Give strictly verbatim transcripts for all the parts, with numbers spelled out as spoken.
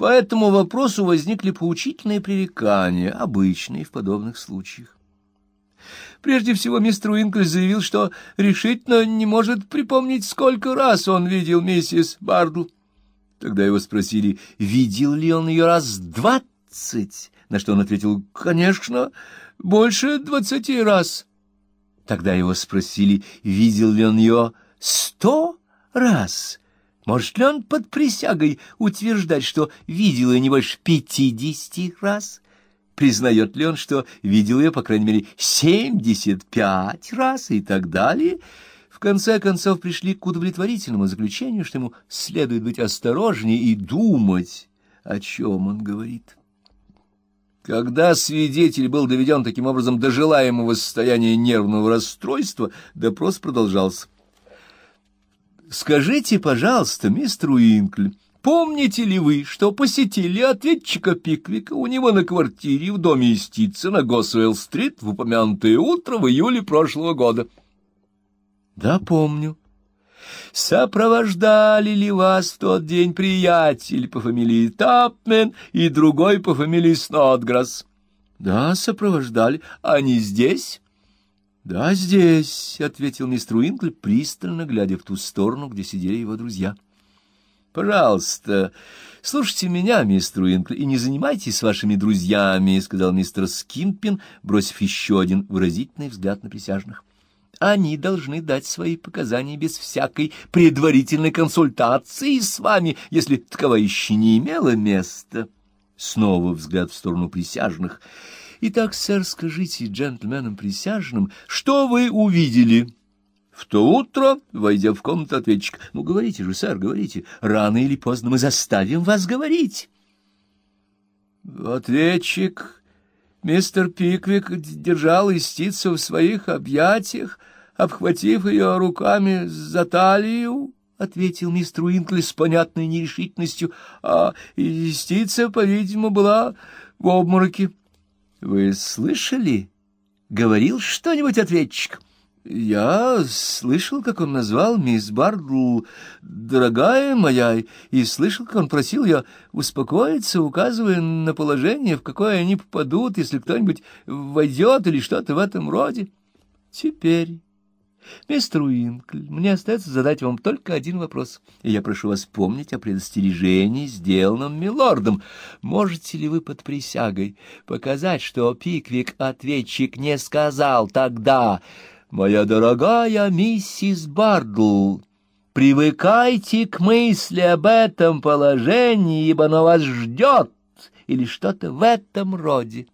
По этому вопросу возникли поучительные пререкания, обычные в подобных случаях. Прежде всего мистер Уинкль заявил, что решительно не может припомнить, сколько раз он видел миссис Бардл. Тогда его спросили, видел ли он ее раз двадцать, на что он ответил, конечно, больше двадцати раз. Тогда его спросили, видел ли он ее сто раз. Может ли он под присягой утверждать, что видел ее не больше пятидесяти раз? Признает ли он, что видел ее, по крайней мере, семьдесят пять раз и так далее? В конце концов пришли к удовлетворительному заключению, что ему следует быть осторожнее и думать, о чем он говорит. Когда свидетель был доведен таким образом до желаемого состояния нервного расстройства, допрос продолжался. «Скажите, пожалуйста, мистер Уинкль, помните ли вы, что посетили ответчика Пиквика у него на квартире в доме Истица на Госуэлл-стрит в упомянутое утро в июле прошлого года?» «Да, помню». «Сопровождали ли вас в тот день приятель по фамилии Тапмен и другой по фамилии Снотграсс?» «Да, сопровождали. Они здесь?» «Да, здесь», — ответил мистер Уинкль, пристально глядя в ту сторону, где сидели его друзья. «Пожалуйста, слушайте меня, мистер Уинкль, и не занимайтесь с вашими друзьями», — сказал мистер Скимпин, бросив еще один выразительный взгляд на присяжных. «Они должны дать свои показания без всякой предварительной консультации с вами, если таковая еще не имела места». Снова взгляд в сторону присяжных. «Итак, сэр, скажите джентльменам присяжным, что вы увидели в то утро, войдя в комнату ответчика? Ну, говорите же, сэр, говорите. Рано или поздно мы заставим вас говорить». Ответчик, мистер Пиквик, держал Истицу в своих объятиях, обхватив ее руками за талию, — ответил мистер Уинкль с понятной нерешительностью, — а Истица, по-видимому, была в обмороке. «Вы слышали? Говорил что-нибудь ответчик?» «Я слышал, как он назвал мисс Бардл «дорогая моя», и слышал, как он просил ее успокоиться, указывая на положение, в какое они попадут, если кто-нибудь войдет или что-то в этом роде. Теперь, мистер Уинкль, мне остается задать вам только один вопрос, и я прошу вас помнить о предостережении, сделанном милордом. Можете ли вы под присягой показать, что Пиквик-ответчик не сказал тогда: «Моя дорогая миссис Бардл, привыкайте к мысли об этом положении, ибо оно вас ждет», или что-то в этом роде?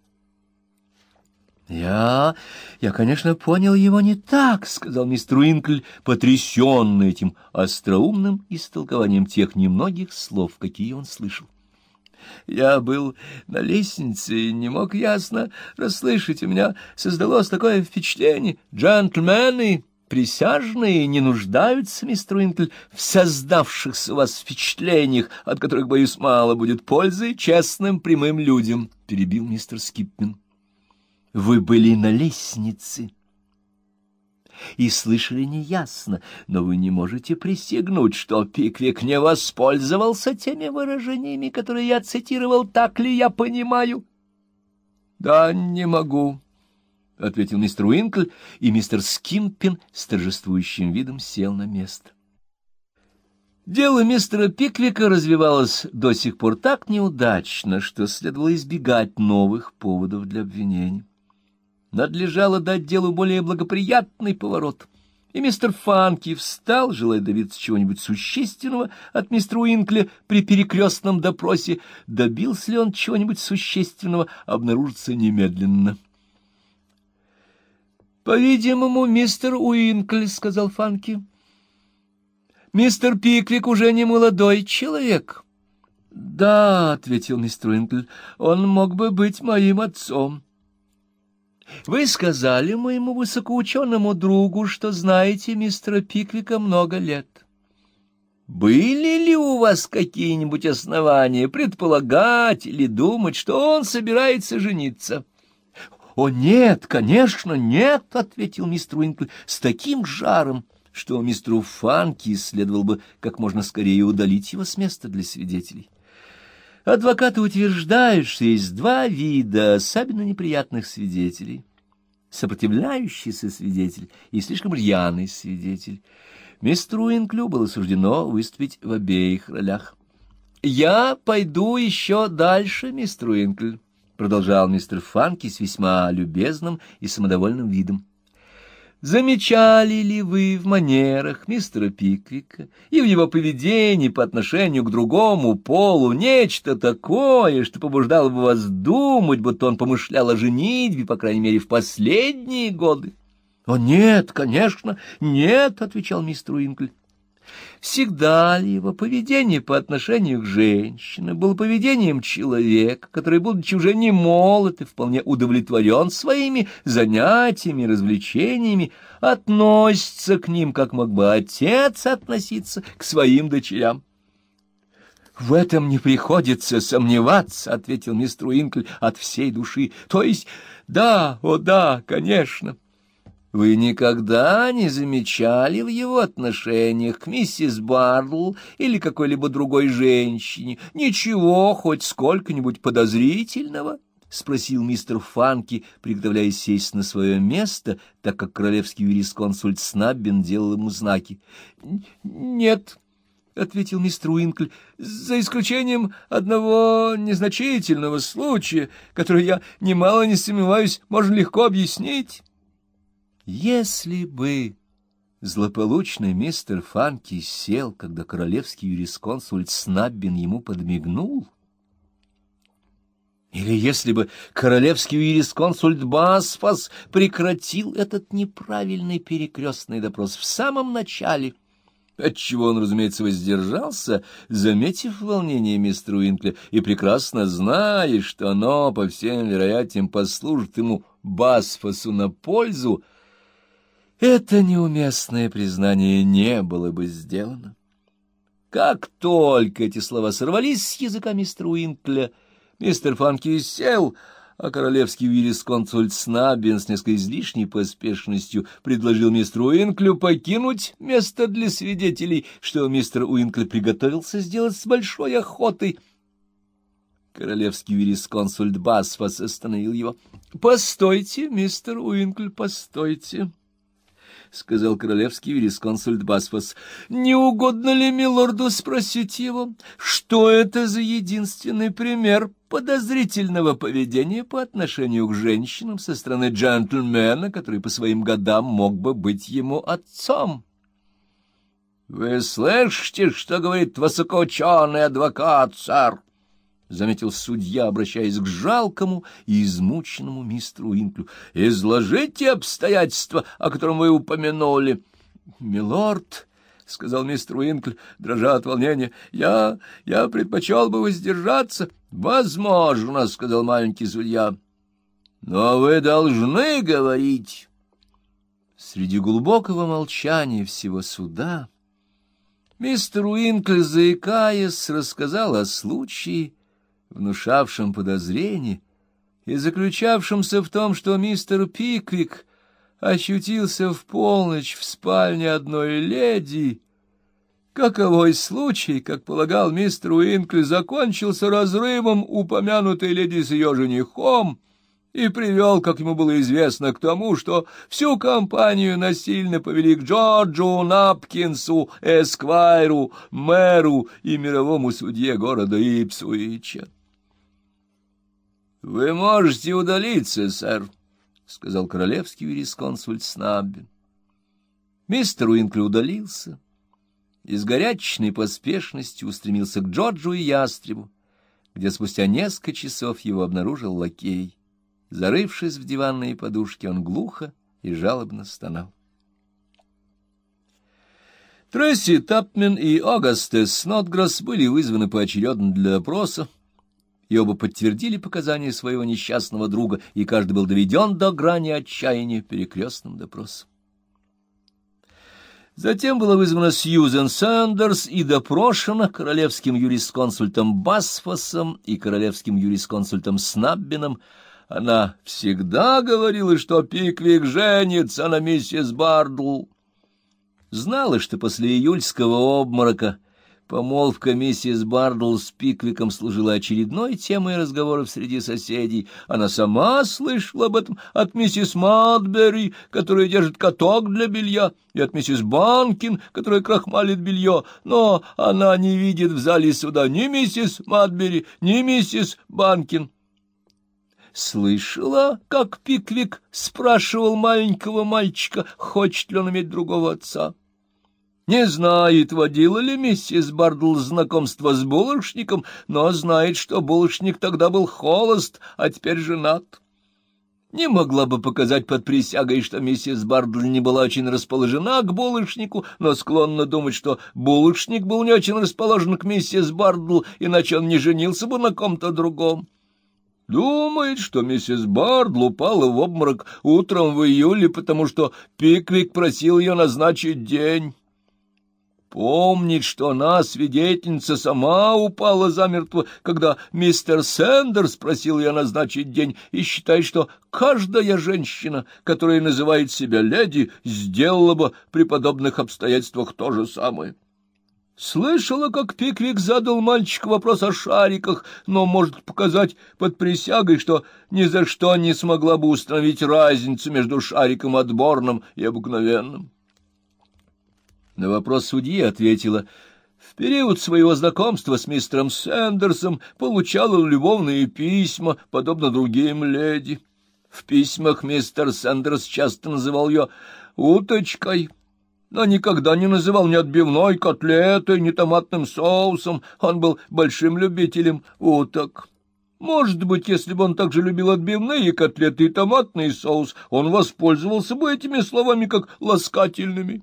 «Я... я, конечно, понял его не так», — сказал мистер Уинкль, потрясенный этим остроумным истолкованием тех немногих слов, какие он слышал. «Я был на лестнице и не мог ясно расслышать. У меня создалось такое впечатление. Джентльмены, присяжные, не нуждаются, мистер Уинкль, в создавшихся у вас впечатлениях, от которых, боюсь, мало будет пользы честным прямым людям», — перебил мистер Скиппин. «Вы были на лестнице и слышали неясно, но вы не можете присягнуть, что Пиквик не воспользовался теми выражениями, которые я цитировал, так ли я понимаю?» «Да, не могу», — ответил мистер Уинкль, и мистер Скимпин с торжествующим видом сел на место. Дело мистера Пиквика развивалось до сих пор так неудачно, что следовало избегать новых поводов для обвинений. Надлежало дать делу более благоприятный поворот, и мистер Фанки встал, желая добиться чего-нибудь существенного от мистера Уинкля при перекрестном допросе. Добился ли он чего-нибудь существенного, обнаружится немедленно. «По-видимому, мистер Уинкль, — сказал Фанки, — мистер Пиквик уже не молодой человек». «Да, — ответил мистер Уинкль, — он мог бы быть моим отцом». «Вы сказали моему высокоученому другу, что знаете мистера Пиквика много лет. Были ли у вас какие-нибудь основания предполагать или думать, что он собирается жениться?» «О, нет, конечно, нет, — ответил мистер Уинкль с таким жаром, что мистеру Фанки следовало бы как можно скорее удалить его с места для свидетелей. Адвокаты утверждают, что есть два вида особенно неприятных свидетелей: сопротивляющийся свидетель и слишком рьяный свидетель. Мистеру Уинклю было суждено выступить в обеих ролях. «Я пойду еще дальше, мистер Уинкль», — продолжал мистер Фанки с весьма любезным и самодовольным видом. «Замечали ли вы в манерах мистера Пиквика и в его поведении по отношению к другому полу нечто такое, что побуждало бы вас думать, будто он помышлял о женитьбе, по крайней мере, в последние годы?» «О, нет, конечно, нет», — отвечал мистер Уинкль. «Всегда ли его поведение по отношению к женщине было поведением человека, который, будучи уже не молод и вполне удовлетворен своими занятиями, развлечениями, относится к ним, как мог бы отец относиться к своим дочерям?» «В этом не приходится сомневаться», — ответил мистер Уинкль от всей души. «То есть, да, о да, конечно». «Вы никогда не замечали в его отношениях к миссис Бардл или какой-либо другой женщине ничего хоть сколько-нибудь подозрительного?» — спросил мистер Фанки, приготовляясь сесть на свое место, так как королевский юрисконсульт Снаббин делал ему знаки. «Нет», — ответил мистер Уинкль, — «за исключением одного незначительного случая, который, я немало не сомневаюсь, можно легко объяснить». Если бы злополучный мистер Фанки сел, когда королевский юрисконсульт Снаббин ему подмигнул, или если бы королевский юрисконсульт Басфас прекратил этот неправильный перекрестный допрос в самом начале, отчего он, разумеется, воздержался, заметив волнение мистера Уинкля и прекрасно зная, что оно, по всем вероятиям, послужит ему Басфасу на пользу, это неуместное признание не было бы сделано. Как только эти слова сорвались с языка мистера Уинкля, мистер Фанки сел, а королевский юрисконсульт Снаббин с несколько излишней поспешностью предложил мистеру Уинклю покинуть место для свидетелей, что мистер Уинкль приготовился сделать с большой охотой. Королевский юрисконсульт Басфас остановил его. — Постойте, мистер Уинкль, постойте, — сказал королевский юрисконсульт Басфас. — Не угодно ли милорду спросить его, что это за единственный пример подозрительного поведения по отношению к женщинам со стороны джентльмена, который по своим годам мог бы быть ему отцом? — Вы слышите, что говорит высокоученый адвокат, сэр? — заметил судья, обращаясь к жалкому и измученному мистеру Уинклю. — Изложите обстоятельства, о котором вы упомянули. — Милорд, — сказал мистер Уинкль, дрожа от волнения, — я... я предпочел бы воздержаться. — Возможно, — сказал маленький судья, — но вы должны говорить. Среди глубокого молчания всего суда мистер Уинкль, заикаясь, рассказал о случае, внушавшим подозрение и заключавшимся в том, что мистер Пиквик очутился в полночь в спальне одной леди. Каковой случай, как полагал мистер Уинкль, закончился разрывом упомянутой леди с ее женихом и привел, как ему было известно, к тому, что всю компанию насильно повели к Джорджу Напкинсу, эсквайру, мэру и мировому судье города Ипсуича. — Вы можете удалиться, сэр, — сказал королевский юрисконсульт Снаббин. Мистер Уинкль удалился и с горячечной поспешностью устремился к Джорджу и Ястребу, где спустя несколько часов его обнаружил лакей. Зарывшись в диванные подушки, он глухо и жалобно стонал. Тресси Тапмен и Огастес Снотграсс были вызваны поочередно для допроса, и оба подтвердили показания своего несчастного друга, и каждый был доведен до грани отчаяния перекрестным допросом. Затем была вызвана Сьюзен Сэндерс и допрошена королевским юрисконсультом Басфасом и королевским юрисконсультом Снаббином. Она всегда говорила, что Пиквик женится на миссис Бардл. Знала, что после июльского обморока Помолвка миссис Бардл с Пиквиком служила очередной темой разговоров среди соседей. Она сама слышала об этом от миссис Мадбери, которая держит каток для белья, и от миссис Банкин, которая крахмалит белье, но она не видит в зале суда ни миссис Мадбери, ни миссис Банкин. Слышала, как Пиквик спрашивал маленького мальчика, хочет ли он иметь другого отца. Не знает, водила ли миссис Бардл знакомство с булочником, но знает, что булочник тогда был холост, а теперь женат. Не могла бы показать под присягой, что миссис Бардл не была очень расположена к булочнику, но склонна думать, что булочник был не очень расположен к миссис Бардл, иначе он не женился бы на ком-то другом. Думает, что миссис Бардл упала в обморок утром в июле, потому что Пиквик просил ее назначить день. Помнит, что она, свидетельница, сама упала замертво, когда мистер Сэндерс просил ее назначить день, и считает, что каждая женщина, которая называет себя леди, сделала бы при подобных обстоятельствах то же самое. Слышала, как Пиквик задал мальчику вопрос о шариках, но может показать под присягой, что ни за что не смогла бы установить разницу между шариком отборным и обыкновенным. На вопрос судьи ответила: в период своего знакомства с мистером Сэндерсом получала любовные письма, подобно другим леди. В письмах мистер Сэндерс часто называл ее «уточкой», но никогда не называл ни отбивной котлетой, ни томатным соусом. Он был большим любителем уток. Может быть, если бы он также любил отбивные котлеты и томатный соус, он воспользовался бы этими словами как ласкательными.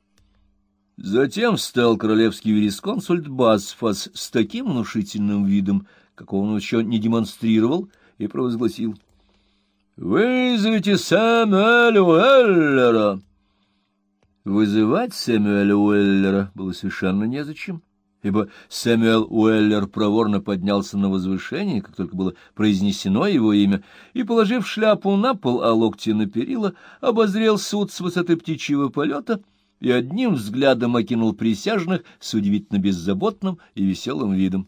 Затем встал королевский юрисконсульт Басфас с таким внушительным видом, какого он еще не демонстрировал, и провозгласил: «Вызовите Сэмюэля Уэллера!» Вызывать Сэмюэля Уэллера было совершенно незачем, ибо Сэмюэл Уэллер проворно поднялся на возвышение, как только было произнесено его имя, и, положив шляпу на пол, а локти на перила, обозрел суд с высоты птичьего полета и одним взглядом окинул присяжных с удивительно беззаботным и веселым видом.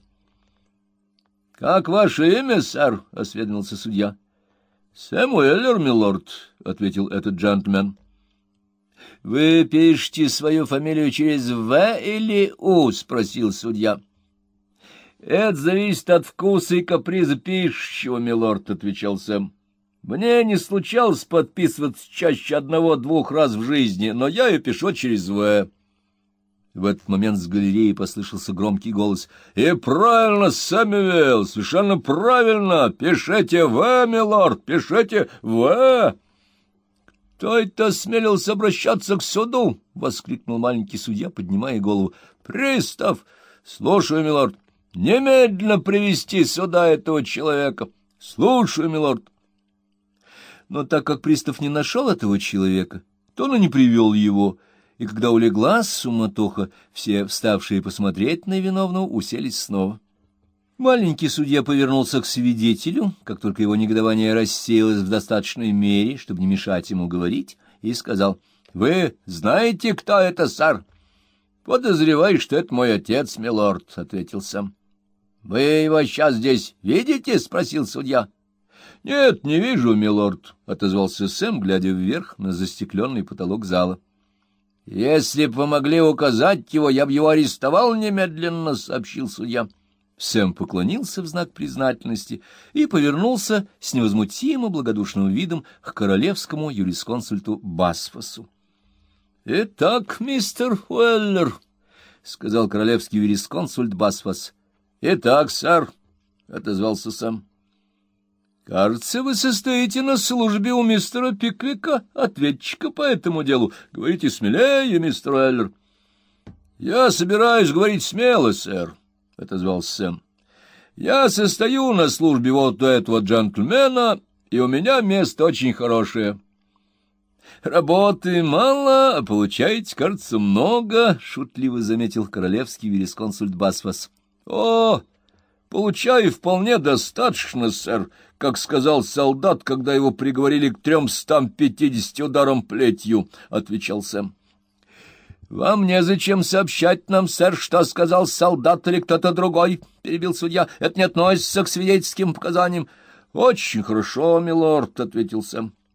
— Как ваше имя, сэр? — осведомился судья. — Сэм Уэллер, милорд, — ответил этот джентльмен. — Вы пишете свою фамилию через «В» или «У»? — спросил судья. — Это зависит от вкуса и каприза пишущего, милорд, — отвечал Сэм. Мне не случалось подписываться чаще одного-двух раз в жизни, но я ее пишу через «В». В этот момент с галереи послышался громкий голос. — И правильно, Сэмюэл, совершенно правильно! Пишите «В», милорд, пишите «В». — Кто это осмелился обращаться к суду? — воскликнул маленький судья, поднимая голову. — Пристав! — Слушаю, милорд. — Немедленно привести сюда этого человека. — Слушаю, милорд. Но так как пристав не нашел этого человека, то он и не привел его, и когда улеглась суматоха, все вставшие посмотреть на виновного уселись снова. Маленький судья повернулся к свидетелю, как только его негодование рассеялось в достаточной мере, чтобы не мешать ему говорить, и сказал: — Вы знаете, кто это, сэр? — Подозреваю, что это мой отец, милорд, — ответил Сэм. — Вы его сейчас здесь видите? — спросил судья. — Нет, не вижу, милорд, — отозвался Сэм, глядя вверх на застекленный потолок зала. — Если бы вы могли указать его, я бы его арестовал немедленно, — сообщил судья. Сэм поклонился в знак признательности и повернулся с невозмутимо благодушным видом к королевскому юрисконсульту Басфасу. — Итак, мистер Уэллер, — сказал королевский юрисконсульт Басфас. — Итак, сэр, — отозвался Сэм. — Кажется, вы состоите на службе у мистера Пиквика, ответчика по этому делу. Говорите смелее, мистер Уэллер. — Я собираюсь говорить смело, сэр, — отозвался Сэм. — Я состою на службе вот у этого джентльмена, и у меня место очень хорошее. — Работы мало, а получаете, кажется, много, — шутливо заметил королевский юрисконсульт Басфас. — О, получаю вполне достаточно, сэр, как сказал солдат, когда его приговорили к тремстам пятидесяти ударам плетью, — отвечал Сэм. — Вам незачем сообщать нам, сэр, что сказал солдат или кто-то другой, — перебил судья. — Это не относится к свидетельским показаниям. — Очень хорошо, милорд, — ответил Сэм.